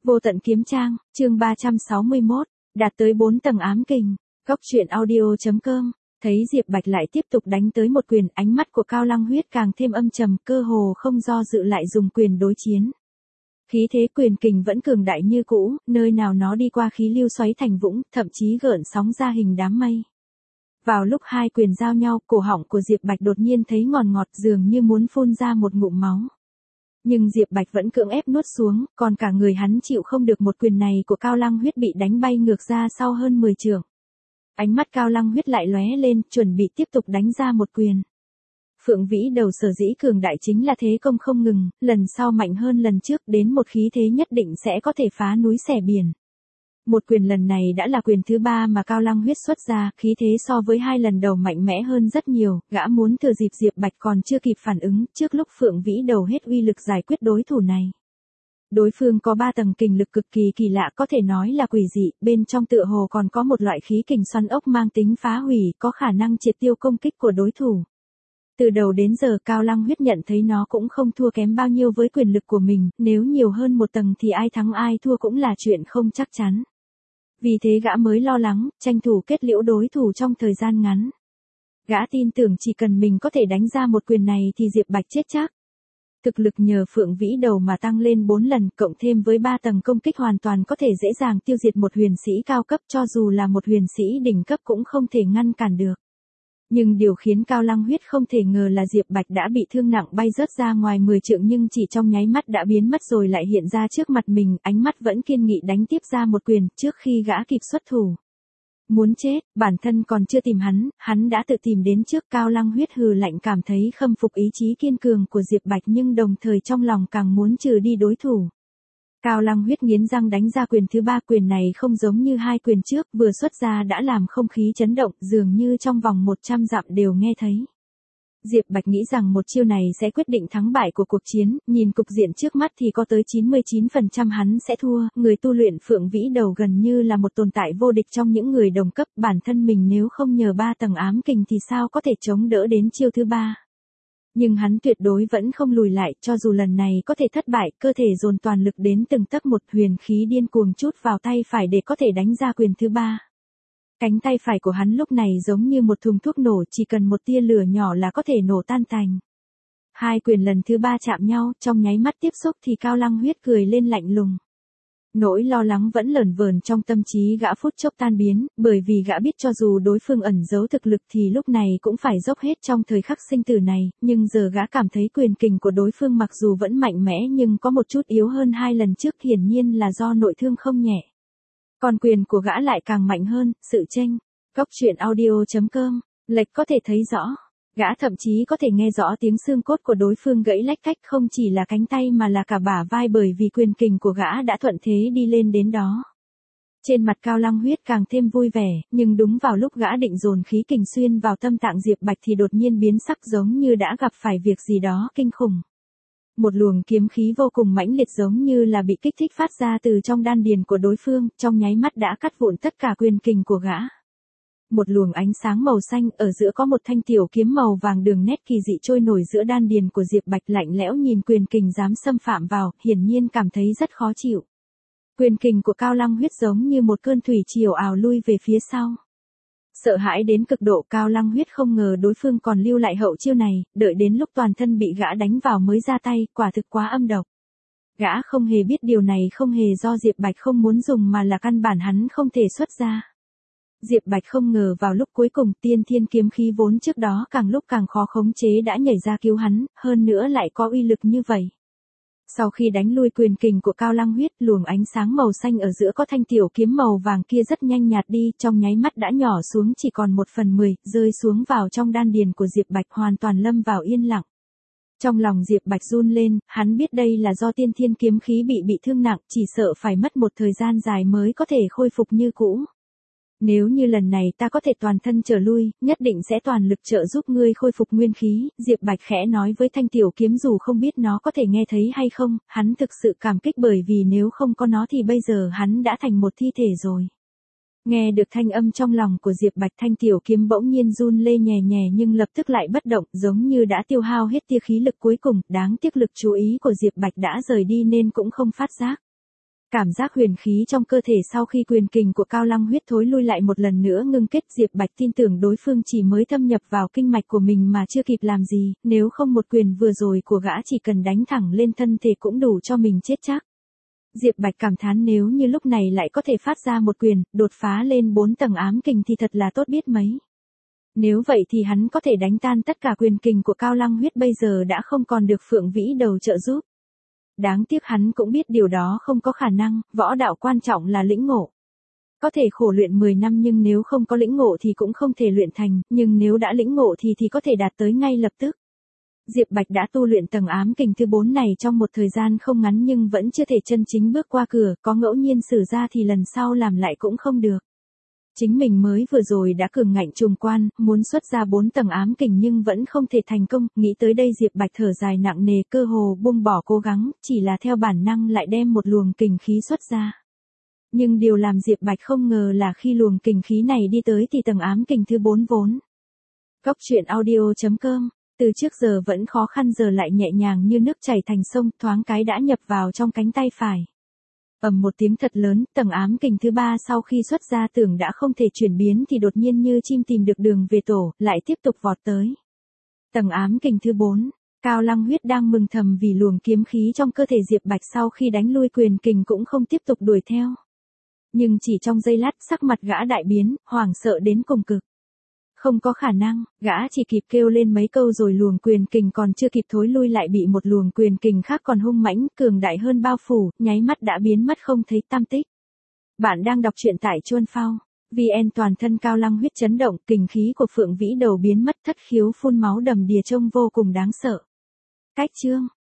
Vô tận kiếm trang, chương 361, đạt tới 4 tầng ám kình. Góc truyện audio.com. Thấy Diệp Bạch lại tiếp tục đánh tới một quyền, ánh mắt của Cao Lăng Huyết càng thêm âm trầm, cơ hồ không do dự lại dùng quyền đối chiến. Khí thế quyền kình vẫn cường đại như cũ, nơi nào nó đi qua khí lưu xoáy thành vũng, thậm chí gợn sóng ra hình đám mây. Vào lúc hai quyền giao nhau, cổ họng của Diệp Bạch đột nhiên thấy ngọt ngọt, dường như muốn phun ra một ngụm máu. Nhưng Diệp Bạch vẫn cưỡng ép nuốt xuống, còn cả người hắn chịu không được một quyền này của Cao Lăng Huyết, bị đánh bay ngược ra sau hơn 10 trượng. Ánh mắt Cao Lăng Huyết lại lóe lên, chuẩn bị tiếp tục đánh ra một quyền. Phượng Vĩ Đầu sở dĩ cường đại chính là thế công không ngừng, lần sau mạnh hơn lần trước, đến một khí thế nhất định sẽ có thể phá núi xẻ biển. Một quyền lần này đã là quyền thứ 3 mà Cao Lăng Huyết xuất ra, khí thế so với 2 lần đầu mạnh mẽ hơn rất nhiều, gã muốn thừa dịp Diệp Bạch còn chưa kịp phản ứng, trước lúc Phượng Vĩ Đầu hết uy lực giải quyết đối thủ này. Đối phương có 3 tầng kình lực cực kỳ kỳ lạ, có thể nói là quỷ dị, bên trong tựa hồ còn có một loại khí kình xoắn ốc mang tính phá hủy, có khả năng triệt tiêu công kích của đối thủ. Từ đầu đến giờ Cao Lăng Huyết nhận thấy nó cũng không thua kém bao nhiêu với quyền lực của mình, nếu nhiều hơn một tầng thì ai thắng ai thua cũng là chuyện không chắc chắn. Vì thế gã mới lo lắng, tranh thủ kết liễu đối thủ trong thời gian ngắn. Gã tin tưởng chỉ cần mình có thể đánh ra một quyền này thì Diệp Bạch chết chắc. Thực lực nhờ Phượng Vĩ Đầu mà tăng lên 4 lần, cộng thêm với 3 tầng công kích hoàn toàn có thể dễ dàng tiêu diệt một huyền sĩ cao cấp, cho dù là một huyền sĩ đỉnh cấp cũng không thể ngăn cản được. Nhưng điều khiến Cao Lăng Huyết không thể ngờ là Diệp Bạch đã bị thương nặng, bay rớt ra ngoài 10 trượng, nhưng chỉ trong nháy mắt đã biến mất rồi lại hiện ra trước mặt mình, ánh mắt vẫn kiên nghị đánh tiếp ra một quyền, trước khi gã kịp xuất thủ. Muốn chết, bản thân còn chưa tìm hắn đã tự tìm đến trước. Cao Lăng Huyết hừ lạnh, cảm thấy khâm phục ý chí kiên cường của Diệp Bạch, nhưng đồng thời trong lòng càng muốn trừ đi đối thủ. Cao Lăng Huyết nghiến răng đánh ra quyền thứ 3, quyền này không giống như 2 quyền trước, vừa xuất ra đã làm không khí chấn động, dường như trong vòng 100 dặm đều nghe thấy. Diệp Bạch nghĩ rằng một chiêu này sẽ quyết định thắng bại của cuộc chiến, nhìn cục diện trước mắt thì có tới 99% hắn sẽ thua, người tu luyện Phượng Vĩ Đầu gần như là một tồn tại vô địch trong những người đồng cấp, bản thân mình nếu không nhờ 3 tầng ám kình thì sao có thể chống đỡ đến chiêu thứ 3. Nhưng hắn tuyệt đối vẫn không lùi lại, cho dù lần này có thể thất bại, cơ thể dồn toàn lực đến từng tấc một, huyền khí điên cuồng chút vào tay phải để có thể đánh ra quyền thứ 3. Cánh tay phải của hắn lúc này giống như một thùng thuốc nổ, chỉ cần một tia lửa nhỏ là có thể nổ tan tành. 2 quyền lần thứ 3 chạm nhau, trong nháy mắt tiếp xúc thì Cao Lăng Huyết cười lên lạnh lùng. Nỗi lo lắng vẫn lởn vởn trong tâm trí gã phút chốc tan biến, bởi vì gã biết cho dù đối phương ẩn giấu thực lực thì lúc này cũng phải dốc hết trong thời khắc sinh tử này, nhưng giờ gã cảm thấy quyền kình của đối phương mặc dù vẫn mạnh mẽ nhưng có một chút yếu hơn 2 lần trước, hiển nhiên là do nội thương không nhẹ. Còn quyền của gã lại càng mạnh hơn, sự chênh. Góc truyện audio.com, lệch có thể thấy rõ. Gã thậm chí có thể nghe rõ tiếng xương cốt của đối phương gãy lách cách, không chỉ là cánh tay mà là cả bả vai, bởi vì quyền kình của gã đã thuận thế đi lên đến đó. Trên mặt Cao Lăng Huyết càng thêm vui vẻ, nhưng đúng vào lúc gã định dồn khí kình xuyên vào tâm tạng Diệp Bạch thì đột nhiên biến sắc, giống như đã gặp phải việc gì đó kinh khủng. Một luồng kiếm khí vô cùng mãnh liệt giống như là bị kích thích phát ra từ trong đan điền của đối phương, trong nháy mắt đã cắt vụn tất cả quyền kình của gã. Một luồng ánh sáng màu xanh, ở giữa có một thanh tiểu kiếm màu vàng đường nét kỳ dị trôi nổi giữa đan điền của Diệp Bạch, lạnh lẽo nhìn quyền kình dám xâm phạm vào, hiển nhiên cảm thấy rất khó chịu. Quyền kình của Cao Lăng Huyết giống như một cơn thủy triều ào lui về phía sau. Sợ hãi đến cực độ, Cao Lăng Huyết không ngờ đối phương còn lưu lại hậu chiêu này, đợi đến lúc toàn thân bị gã đánh vào mới ra tay, quả thực quá âm độc. Gã không hề biết điều này không hề do Diệp Bạch không muốn dùng mà là căn bản hắn không thể xuất ra. Diệp Bạch không ngờ vào lúc cuối cùng tiên thiên kiếm khí vốn trước đó càng lúc càng khó khống chế đã nhảy ra cứu hắn, hơn nữa lại có uy lực như vậy. Sau khi đánh lui quyền kình của Cao Lăng Huyết, luồng ánh sáng màu xanh ở giữa có thanh tiểu kiếm màu vàng kia rất nhanh nhạt đi, trong nháy mắt đã nhỏ xuống chỉ còn 1/10, rơi xuống vào trong đan điền của Diệp Bạch, hoàn toàn lâm vào yên lặng. Trong lòng Diệp Bạch run lên, hắn biết đây là do tiên thiên kiếm khí bị thương nặng, chỉ sợ phải mất một thời gian dài mới có thể khôi phục như cũ. Nếu như lần này ta có thể toàn thân trở lui, nhất định sẽ toàn lực trợ giúp ngươi khôi phục nguyên khí, Diệp Bạch khẽ nói với thanh tiểu kiếm, dù không biết nó có thể nghe thấy hay không, hắn thực sự cảm kích, bởi vì nếu không có nó thì bây giờ hắn đã thành một thi thể rồi. Nghe được thanh âm trong lòng của Diệp Bạch, thanh tiểu kiếm bỗng nhiên run lê nhẹ nhẹ nhưng lập tức lại bất động, giống như đã tiêu hao hết tia khí lực cuối cùng, đáng tiếc lực chú ý của Diệp Bạch đã rời đi nên cũng không phát giác. Cảm giác huyền khí trong cơ thể sau khi quyền kình của Cao Lăng Huyết thối lui lại một lần nữa ngưng kết, Diệp Bạch tin tưởng đối phương chỉ mới thâm nhập vào kinh mạch của mình mà chưa kịp làm gì, nếu không một quyền vừa rồi của gã chỉ cần đánh thẳng lên thân thể cũng đủ cho mình chết chắc. Diệp Bạch cảm thán nếu như lúc này lại có thể phát ra một quyền, đột phá lên 4 tầng ám kình thì thật là tốt biết mấy. Nếu vậy thì hắn có thể đánh tan tất cả quyền kình của Cao Lăng Huyết bây giờ đã không còn được Phượng Vĩ Đầu trợ giúp. Đáng tiếc hắn cũng biết điều đó không có khả năng, võ đạo quan trọng là lĩnh ngộ. Có thể khổ luyện 10 năm nhưng nếu không có lĩnh ngộ thì cũng không thể luyện thành, nhưng nếu đã lĩnh ngộ thì có thể đạt tới ngay lập tức. Diệp Bạch đã tu luyện tầng ám kình thứ 4 này trong một thời gian không ngắn nhưng vẫn chưa thể chân chính bước qua cửa, có ngẫu nhiên xử ra thì lần sau làm lại cũng không được. Chính mình mới vừa rồi đã cường ngạnh trùng quan, muốn xuất ra 4 tầng ám kình nhưng vẫn không thể thành công, nghĩ tới đây Diệp Bạch thở dài nặng nề, cơ hồ buông bỏ cố gắng, chỉ là theo bản năng lại đem một luồng kình khí xuất ra. Nhưng điều làm Diệp Bạch không ngờ là khi luồng kình khí này đi tới thì tầng ám kình thứ 4 vốn. Góc truyện audio.com, từ trước giờ vẫn khó khăn giờ lại nhẹ nhàng như nước chảy thành sông, thoáng cái đã nhập vào trong cánh tay phải. Ầm một tiếng thật lớn, tầng ám kình thứ 3 sau khi xuất ra tưởng đã không thể chuyển biến thì đột nhiên như chim tìm được đường về tổ, lại tiếp tục vọt tới. Tầng ám kình thứ 4, Cao Lăng Huyết đang mừng thầm vì luồng kiếm khí trong cơ thể Diệp Bạch sau khi đánh lui quyền kình cũng không tiếp tục đuổi theo. Nhưng chỉ trong giây lát sắc mặt gã đại biến, hoảng sợ đến cùng cực. Không có khả năng, gã chỉ kịp kêu lên mấy câu rồi luồng quyền kình còn chưa kịp thối lui lại bị một luồng quyền kình khác còn hung mãnh, cường đại hơn bao phủ, nháy mắt đã biến mất không thấy tăm tích. Bạn đang đọc truyện tại Chuan Phao. VN toàn thân Cao Lăng Huyết chấn động, kình khí của Phượng Vĩ Đầu biến mất, thất khiếu phun máu đầm đìa trông vô cùng đáng sợ. Cách chương